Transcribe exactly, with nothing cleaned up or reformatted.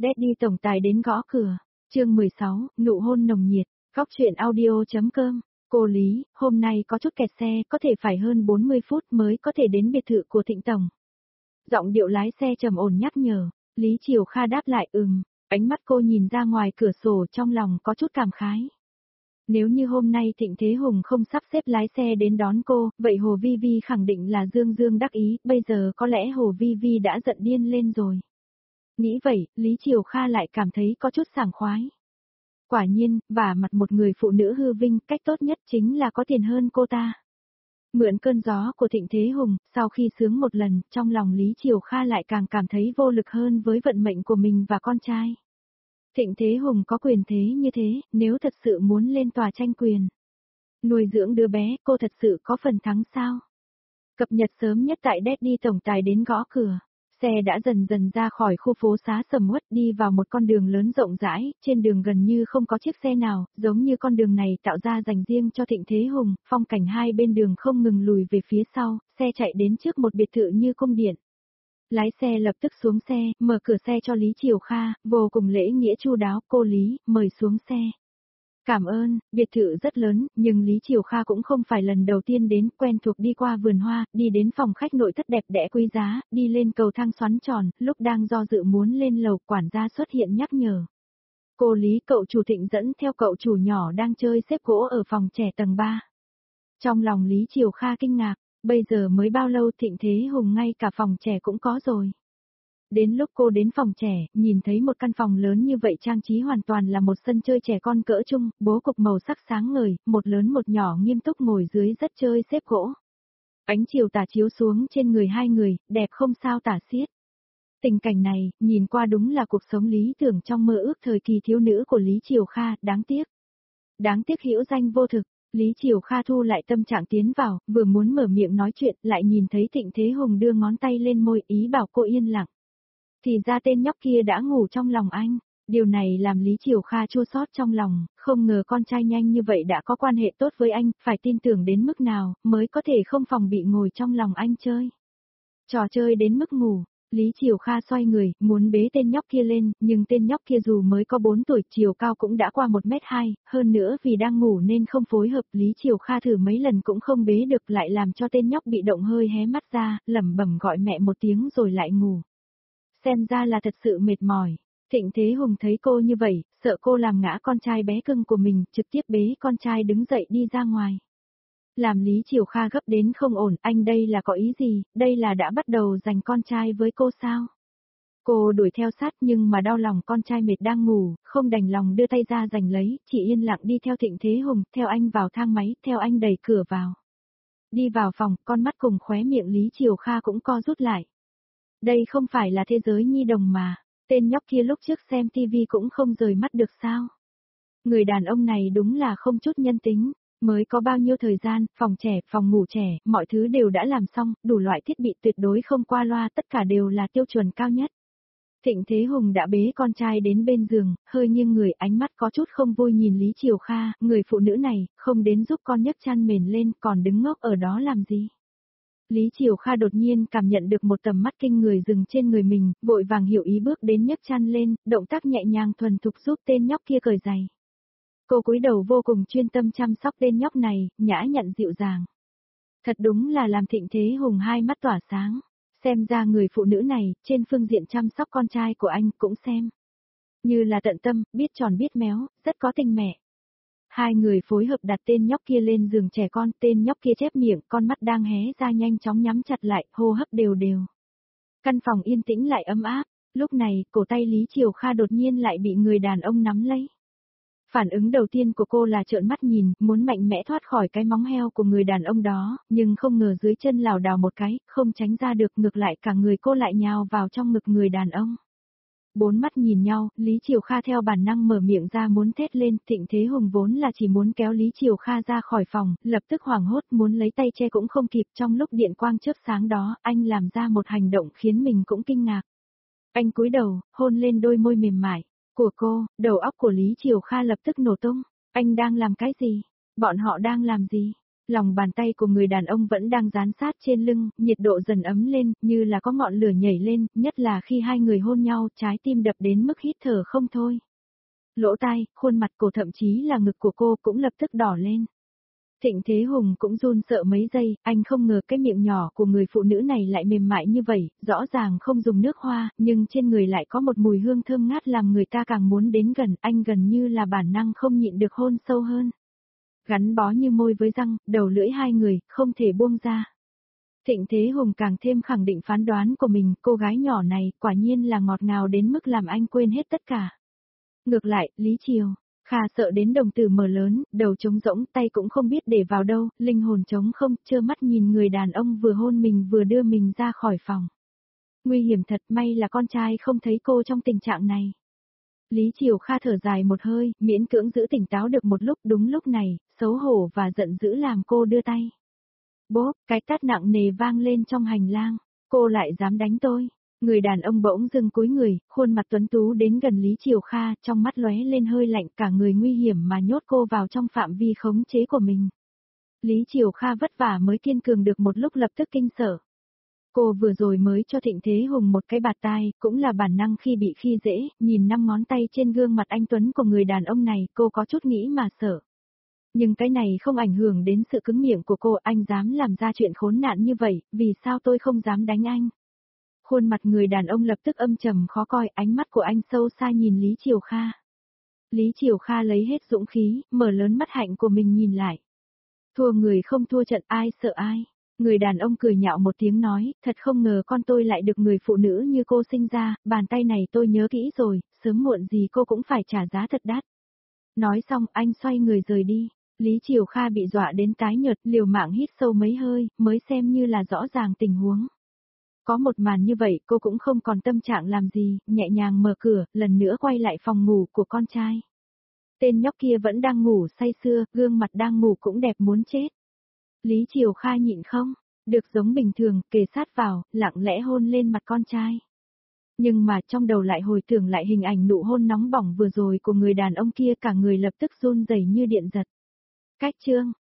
Daddy tổng tài đến gõ cửa. Chương mười sáu, nụ hôn nồng nhiệt. Góc truyện audio.com. Cô Lý, hôm nay có chút kẹt xe, có thể phải hơn bốn mươi phút mới có thể đến biệt thự của Thịnh tổng. Giọng điệu lái xe trầm ổn nhắc nhở. Lý Triều Kha đáp lại ừm, ánh mắt cô nhìn ra ngoài cửa sổ trong lòng có chút cảm khái. Nếu như hôm nay Thịnh Thế Hùng không sắp xếp lái xe đến đón cô, vậy Hồ Vi Vi khẳng định là dương dương đắc ý, bây giờ có lẽ Hồ Vi Vi đã giận điên lên rồi. Nghĩ vậy, Lý Triều Kha lại cảm thấy có chút sảng khoái. Quả nhiên, vả mặt một người phụ nữ hư vinh, cách tốt nhất chính là có tiền hơn cô ta. Mượn cơn gió của Thịnh Thế Hùng, sau khi sướng một lần, trong lòng Lý Triều Kha lại càng cảm thấy vô lực hơn với vận mệnh của mình và con trai. Thịnh Thế Hùng có quyền thế như thế, nếu thật sự muốn lên tòa tranh quyền, nuôi dưỡng đứa bé, cô thật sự có phần thắng sao? Cập nhật sớm nhất tại Daddy tổng tài đến gõ cửa. Xe đã dần dần ra khỏi khu phố xá sầm uất đi vào một con đường lớn rộng rãi, trên đường gần như không có chiếc xe nào, giống như con đường này tạo ra dành riêng cho Thịnh Thế Hùng, phong cảnh hai bên đường không ngừng lùi về phía sau, xe chạy đến trước một biệt thự như cung điện. Lái xe lập tức xuống xe, mở cửa xe cho Lý Triều Kha, vô cùng lễ nghĩa chu đáo, cô Lý, mời xuống xe. Cảm ơn, biệt thự rất lớn, nhưng Lý Triều Kha cũng không phải lần đầu tiên đến, quen thuộc đi qua vườn hoa, đi đến phòng khách nội thất đẹp đẽ quý giá, đi lên cầu thang xoắn tròn, lúc đang do dự muốn lên lầu, quản gia xuất hiện nhắc nhở. Cô Lý, cậu chủ Thịnh dẫn theo cậu chủ nhỏ đang chơi xếp gỗ ở phòng trẻ tầng ba. Trong lòng Lý Triều Kha kinh ngạc, bây giờ mới bao lâu Thịnh Thế Hùng ngay cả phòng trẻ cũng có rồi. Đến lúc cô đến phòng trẻ, nhìn thấy một căn phòng lớn như vậy trang trí hoàn toàn là một sân chơi trẻ con cỡ trung, bố cục màu sắc sáng ngời, một lớn một nhỏ nghiêm túc ngồi dưới rất chơi xếp gỗ. Ánh chiều tà chiếu xuống trên người hai người, đẹp không sao tả xiết. Tình cảnh này, nhìn qua đúng là cuộc sống lý tưởng trong mơ ước thời kỳ thiếu nữ của Lý Triều Kha, đáng tiếc. Đáng tiếc hữu danh vô thực. Lý Triều Kha thu lại tâm trạng tiến vào, vừa muốn mở miệng nói chuyện, lại nhìn thấy Thịnh Thế Hùng đưa ngón tay lên môi ý bảo cô yên lặng. Thì ra tên nhóc kia đã ngủ trong lòng anh, điều này làm Lý Triều Kha chua xót trong lòng, không ngờ con trai nhanh như vậy đã có quan hệ tốt với anh, phải tin tưởng đến mức nào, mới có thể không phòng bị ngồi trong lòng anh chơi. Trò chơi đến mức ngủ, Lý Triều Kha xoay người, muốn bế tên nhóc kia lên, nhưng tên nhóc kia dù mới có bốn tuổi, chiều cao cũng đã qua một mét hai, hơn nữa vì đang ngủ nên không phối hợp, Lý Triều Kha thử mấy lần cũng không bế được, lại làm cho tên nhóc bị động hơi hé mắt ra, lẩm bẩm gọi mẹ một tiếng rồi lại ngủ. Xem ra là thật sự mệt mỏi. Thịnh Thế Hùng thấy cô như vậy, sợ cô làm ngã con trai bé cưng của mình, trực tiếp bế con trai đứng dậy đi ra ngoài. Làm Lý Triều Kha gấp đến không ổn, anh đây là có ý gì, đây là đã bắt đầu giành con trai với cô sao? Cô đuổi theo sát nhưng mà đau lòng con trai mệt đang ngủ, không đành lòng đưa tay ra giành lấy, chỉ yên lặng đi theo Thịnh Thế Hùng, theo anh vào thang máy, theo anh đẩy cửa vào. Đi vào phòng, con mắt cùng khóe miệng Lý Triều Kha cũng co rút lại. Đây không phải là thế giới nhi đồng mà, tên nhóc kia lúc trước xem tivi cũng không rời mắt được sao. Người đàn ông này đúng là không chút nhân tính, mới có bao nhiêu thời gian, phòng trẻ, phòng ngủ trẻ, mọi thứ đều đã làm xong, đủ loại thiết bị tuyệt đối không qua loa, tất cả đều là tiêu chuẩn cao nhất. Thịnh Thế Hùng đã bế con trai đến bên giường, hơi nghiêng người, ánh mắt có chút không vui nhìn Lý Triều Kha, người phụ nữ này, không đến giúp con nhấc chăn mền lên, còn đứng ngốc ở đó làm gì. Lý Triều Kha đột nhiên cảm nhận được một tầm mắt kinh người dừng trên người mình, vội vàng hiểu ý bước đến nhấc chăn lên, động tác nhẹ nhàng thuần thục giúp tên nhóc kia cởi giày. Cô cúi đầu vô cùng chuyên tâm chăm sóc tên nhóc này, nhã nhặn dịu dàng. Thật đúng là làm Thịnh Thế Hùng hai mắt tỏa sáng, xem ra người phụ nữ này, trên phương diện chăm sóc con trai của anh cũng xem. Như là tận tâm, biết tròn biết méo, rất có tình mẹ. Hai người phối hợp đặt tên nhóc kia lên giường trẻ con, tên nhóc kia chép miệng, con mắt đang hé ra nhanh chóng nhắm chặt lại, hô hấp đều đều. Căn phòng yên tĩnh lại ấm áp, lúc này, cổ tay Lý Triều Kha đột nhiên lại bị người đàn ông nắm lấy. Phản ứng đầu tiên của cô là trợn mắt nhìn, muốn mạnh mẽ thoát khỏi cái móng heo của người đàn ông đó, nhưng không ngờ dưới chân lảo đảo một cái, không tránh ra được, ngược lại cả người cô lại nhào vào trong ngực người đàn ông. Bốn mắt nhìn nhau, Lý Triều Kha theo bản năng mở miệng ra muốn thét lên, Thịnh Thế Hùng vốn là chỉ muốn kéo Lý Triều Kha ra khỏi phòng, lập tức hoảng hốt muốn lấy tay che cũng không kịp, trong lúc điện quang chớp sáng đó, anh làm ra một hành động khiến mình cũng kinh ngạc. Anh cúi đầu, hôn lên đôi môi mềm mại của cô, đầu óc của Lý Triều Kha lập tức nổ tung, anh đang làm cái gì? Bọn họ đang làm gì? Lòng bàn tay của người đàn ông vẫn đang dán sát trên lưng, nhiệt độ dần ấm lên, như là có ngọn lửa nhảy lên, nhất là khi hai người hôn nhau, trái tim đập đến mức hít thở không thôi. Lỗ tai, khuôn mặt, cổ thậm chí là ngực của cô cũng lập tức đỏ lên. Thịnh Thế Hùng cũng run sợ mấy giây, anh không ngờ cái miệng nhỏ của người phụ nữ này lại mềm mại như vậy, rõ ràng không dùng nước hoa, nhưng trên người lại có một mùi hương thơm ngát làm người ta càng muốn đến gần, anh gần như là bản năng không nhịn được hôn sâu hơn. Gắn bó như môi với răng, đầu lưỡi hai người, không thể buông ra. Thịnh Thế Hùng càng thêm khẳng định phán đoán của mình, cô gái nhỏ này, quả nhiên là ngọt ngào đến mức làm anh quên hết tất cả. Ngược lại, Lý Triều, Kha sợ đến đồng tử mở lớn, đầu trống rỗng, tay cũng không biết để vào đâu, linh hồn trống không, trơ mắt nhìn người đàn ông vừa hôn mình vừa đưa mình ra khỏi phòng. Nguy hiểm thật, may là con trai không thấy cô trong tình trạng này. Lý Triều Kha thở dài một hơi, miễn cưỡng giữ tỉnh táo được một lúc, đúng lúc này, xấu hổ và giận dữ làm cô đưa tay. Bốp, cái tát nặng nề vang lên trong hành lang, cô lại dám đánh tôi. Người đàn ông bỗng dưng cúi người, khuôn mặt tuấn tú đến gần Lý Triều Kha, trong mắt lóe lên hơi lạnh, cả người nguy hiểm mà nhốt cô vào trong phạm vi khống chế của mình. Lý Triều Kha vất vả mới kiên cường được một lúc lập tức kinh sợ. Cô vừa rồi mới cho Thịnh Thế Hùng một cái bạt tai, cũng là bản năng khi bị khi dễ, nhìn năm ngón tay trên gương mặt anh tuấn của người đàn ông này, cô có chút nghĩ mà sợ. Nhưng cái này không ảnh hưởng đến sự cứng miệng của cô, anh dám làm ra chuyện khốn nạn như vậy, vì sao tôi không dám đánh anh? Khuôn mặt người đàn ông lập tức âm trầm khó coi, ánh mắt của anh sâu xa nhìn Lý Triều Kha. Lý Triều Kha lấy hết dũng khí, mở lớn mắt hạnh của mình nhìn lại. Thua người không thua trận, ai sợ ai. Người đàn ông cười nhạo một tiếng nói, thật không ngờ con tôi lại được người phụ nữ như cô sinh ra, bàn tay này tôi nhớ kỹ rồi, sớm muộn gì cô cũng phải trả giá thật đắt. Nói xong anh xoay người rời đi. Lý Triều Kha bị dọa đến tái nhợt, liều mạng hít sâu mấy hơi, mới xem như là rõ ràng tình huống. Có một màn như vậy cô cũng không còn tâm trạng làm gì, nhẹ nhàng mở cửa, lần nữa quay lại phòng ngủ của con trai. Tên nhóc kia vẫn đang ngủ say sưa, gương mặt đang ngủ cũng đẹp muốn chết. Lý Triều Kha nhịn không, được giống bình thường, kề sát vào, lặng lẽ hôn lên mặt con trai. Nhưng mà trong đầu lại hồi tưởng lại hình ảnh nụ hôn nóng bỏng vừa rồi của người đàn ông kia, cả người lập tức run rẩy như điện giật. Cách chương